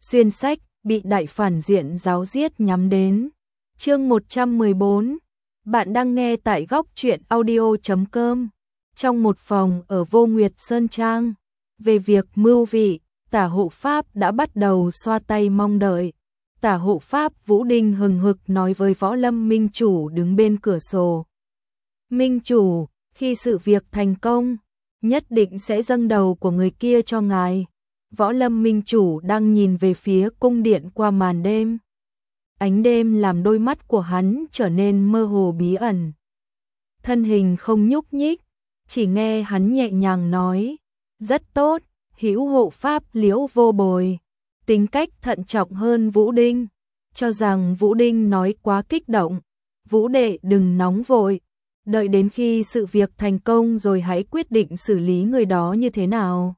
Xuyên sách, bị đại phản diện giáo giết nhắm đến. Chương 114. Bạn đang nghe tại góc truyện audio.com. Trong một phòng ở Vô Nguyệt Sơn Trang, về việc mưu vị, Tả hộ pháp đã bắt đầu xoa tay mong đợi. Tả hộ pháp Vũ Đinh hừng hực nói với Võ Lâm Minh Chủ đứng bên cửa sổ. Minh Chủ, khi sự việc thành công, nhất định sẽ dâng đầu của người kia cho ngài. Võ Lâm Minh Chủ đang nhìn về phía cung điện qua màn đêm. Ánh đêm làm đôi mắt của hắn trở nên mơ hồ bí ẩn. Thân hình không nhúc nhích, chỉ nghe hắn nhẹ nhàng nói, rất tốt, hữu hộ pháp Liễu Vô Bồi. Tính cách thận trọng hơn Vũ Đinh, cho rằng Vũ Đinh nói quá kích động. Vũ đệ đừng nóng vội, đợi đến khi sự việc thành công rồi hãy quyết định xử lý người đó như thế nào.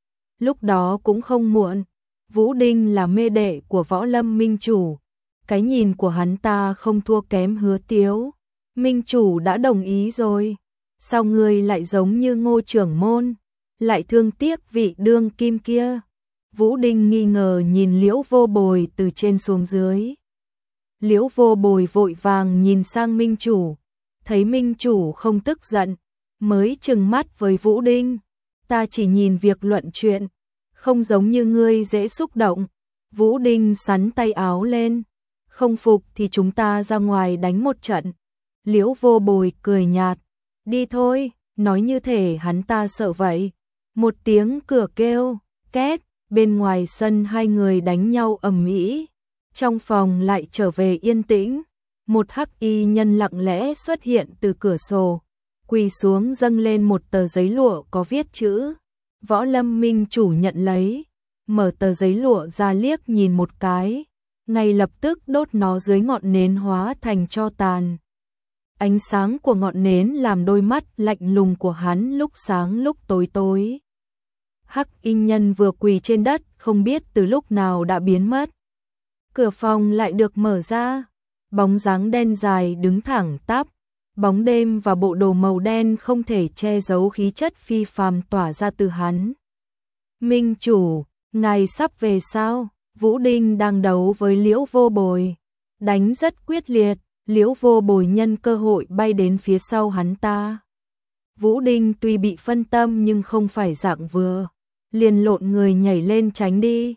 Lúc đó cũng không muộn. Vũ Đinh là mê đệ của Võ Lâm Minh Chủ, cái nhìn của hắn ta không thua kém Hứa Tiếu. Minh Chủ đã đồng ý rồi, sao ngươi lại giống như Ngô trưởng môn, lại thương tiếc vị đương kim kia? Vũ Đinh nghi ngờ nhìn Liễu Vô Bồi từ trên xuống dưới. Liễu Vô Bồi vội vàng nhìn sang Minh Chủ, thấy Minh Chủ không tức giận, mới trừng mắt với Vũ Đinh. Ta chỉ nhìn việc luận chuyện, không giống như ngươi dễ xúc động. Vũ Đinh sắn tay áo lên, không phục thì chúng ta ra ngoài đánh một trận. Liễu Vô Bồi cười nhạt, đi thôi, nói như thể hắn ta sợ vậy. Một tiếng cửa kêu, két, bên ngoài sân hai người đánh nhau ầm ĩ. Trong phòng lại trở về yên tĩnh, một hắc y nhân lặng lẽ xuất hiện từ cửa sổ, quỳ xuống dâng lên một tờ giấy lụa có viết chữ. Võ Lâm Minh Chủ nhận lấy, mở tờ giấy lụa ra liếc nhìn một cái, ngay lập tức đốt nó dưới ngọn nến hóa thành tro tàn. Ánh sáng của ngọn nến làm đôi mắt lạnh lùng của hắn lúc sáng lúc tối tối. Hắc y nhân vừa quỳ trên đất không biết từ lúc nào đã biến mất. Cửa phòng lại được mở ra, bóng dáng đen dài đứng thẳng tắp. Bóng đêm và bộ đồ màu đen không thể che giấu khí chất phi phàm tỏa ra từ hắn. Minh Chủ, ngài sắp về sao? Vũ Đinh đang đấu với Liễu Vô Bồi, đánh rất quyết liệt. Liễu Vô Bồi nhân cơ hội bay đến phía sau hắn ta. Vũ Đinh tuy bị phân tâm nhưng không phải dạng vừa, liền lộn người nhảy lên tránh đi.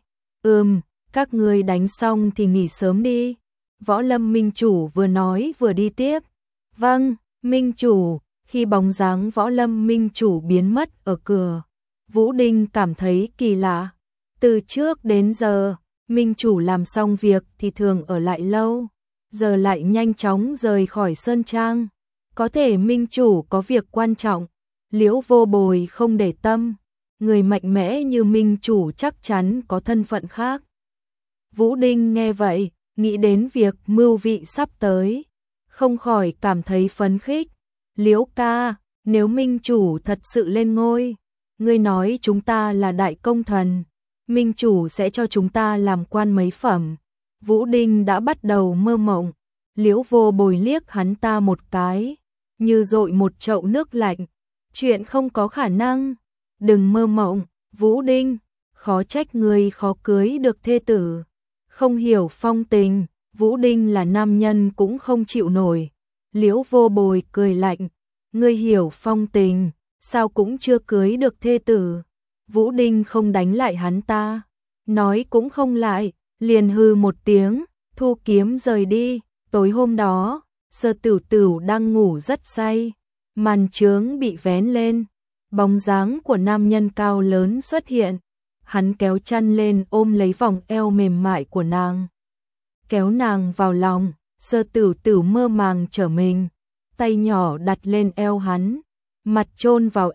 Các ngươi đánh xong thì nghỉ sớm đi. Võ Lâm Minh Chủ vừa nói vừa đi tiếp. Vâng, Minh Chủ. Khi bóng dáng Võ Lâm Minh Chủ biến mất ở cửa, Vũ Đinh cảm thấy kỳ lạ. Từ trước đến giờ, Minh Chủ làm xong việc thì thường ở lại lâu, giờ lại nhanh chóng rời khỏi Sơn Trang. Có thể Minh Chủ có việc quan trọng. Liễu Vô Bồi không để tâm, người mạnh mẽ như Minh Chủ chắc chắn có thân phận khác. Vũ Đinh nghe vậy, nghĩ đến việc mưu vị sắp tới, không khỏi cảm thấy phấn khích. Liễu ca, nếu Minh Chủ thật sự lên ngôi, ngươi nói chúng ta là đại công thần, Minh Chủ sẽ cho chúng ta làm quan mấy phẩm. Vũ Đinh đã bắt đầu mơ mộng. Liễu Vô Bồi liếc hắn ta một cái, như dội một chậu nước lạnh. Chuyện không có khả năng, đừng mơ mộng. Vũ Đinh, khó trách ngươi khó cưới được thê tử, không hiểu phong tình. Vũ Đinh là nam nhân cũng không chịu nổi. Liễu Vô Bồi cười lạnh, ngươi hiểu phong tình, sao cũng chưa cưới được thê tử. Vũ Đinh không đánh lại hắn ta, nói cũng không lại, liền hư một tiếng, thu kiếm rời đi. Tối hôm đó, Sở Tửu Tửu đang ngủ rất say, màn chướng bị vén lên, bóng dáng của nam nhân cao lớn xuất hiện. Hắn kéo chăn lên ôm lấy vòng eo mềm mại của nàng, kéo nàng vào lòng. Sở Tửu Tửu mơ màng trở mình, tay nhỏ đặt lên eo hắn, mặt chôn vào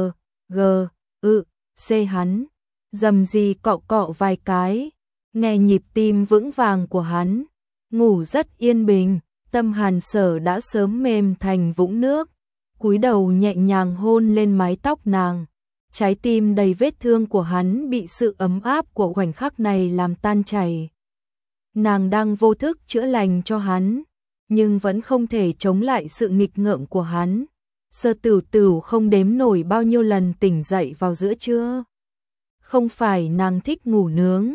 C hắn, dầm gì cọ cọ vài cái, nghe nhịp tim vững vàng của hắn, ngủ rất yên bình. Tâm Hàn Sở đã sớm mềm thành vũng nước, cúi đầu nhẹ nhàng hôn lên mái tóc nàng. Trái tim đầy vết thương của hắn bị sự ấm áp của khoảnh khắc này làm tan chảy. Nàng đang vô thức chữa lành cho hắn, nhưng vẫn không thể chống lại sự nghịch ngợm của hắn. Sở Tửu Tửu không đếm nổi bao nhiêu lần tỉnh dậy vào giữa trưa. Không phải nàng thích ngủ nướng,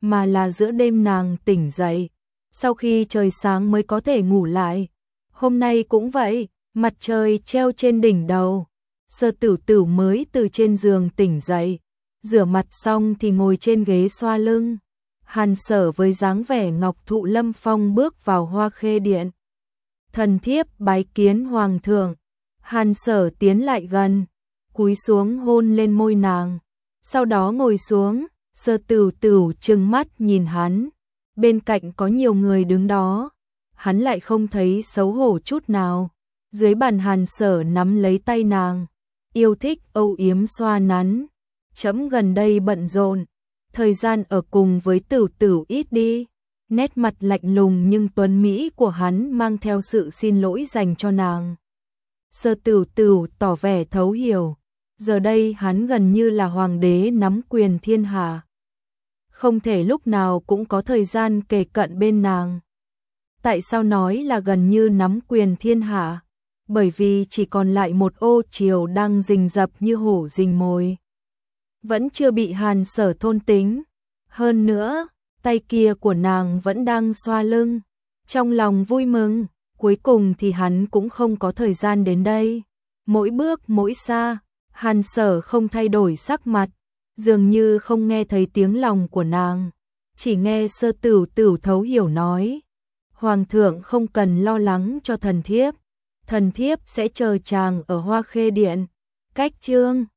mà là giữa đêm nàng tỉnh dậy, sau khi trời sáng mới có thể ngủ lại. Hôm nay cũng vậy, mặt trời treo trên đỉnh đầu. Sở Tử Tử mới từ trên giường tỉnh dậy, rửa mặt xong thì ngồi trên ghế xoa lưng. Hàn Sở với dáng vẻ ngọc thụ lâm phong bước vào Hoa Khê Điện. Thần thiếp bái kiến hoàng thượng. Hàn Sở tiến lại gần, cúi xuống hôn lên môi nàng, sau đó ngồi xuống. Sở Tử Tử trừng mắt nhìn hắn, bên cạnh có nhiều người đứng đó, hắn lại không thấy xấu hổ chút nào. Dưới bàn Hàn Sở nắm lấy tay nàng, yêu thích âu yếm xoa nắn. Trẫm gần đây bận rộn, thời gian ở cùng với Tử Tử ít đi. Nét mặt lạnh lùng nhưng tuấn mỹ của hắn mang theo sự xin lỗi dành cho nàng. Sở Tử Tử tỏ vẻ thấu hiểu, giờ đây hắn gần như là hoàng đế nắm quyền thiên hạ, không thể lúc nào cũng có thời gian kề cận bên nàng. Tại sao nói là gần như nắm quyền thiên hạ? Bởi vì chỉ còn lại một ô triều đang rình rập như hổ rình mồi, vẫn chưa bị Hàn Sở thôn tính. Hơn nữa, tay kia của nàng vẫn đang xoa lưng. Trong lòng vui mừng, cuối cùng thì hắn cũng không có thời gian đến đây. Mỗi bước mỗi xa, Hàn Sở không thay đổi sắc mặt, dường như không nghe thấy tiếng lòng của nàng, chỉ nghe Sở Tử Tử thấu hiểu nói: Hoàng thượng không cần lo lắng cho thần thiếp sẽ chờ chàng ở Hoa Khê Điện. Cách chương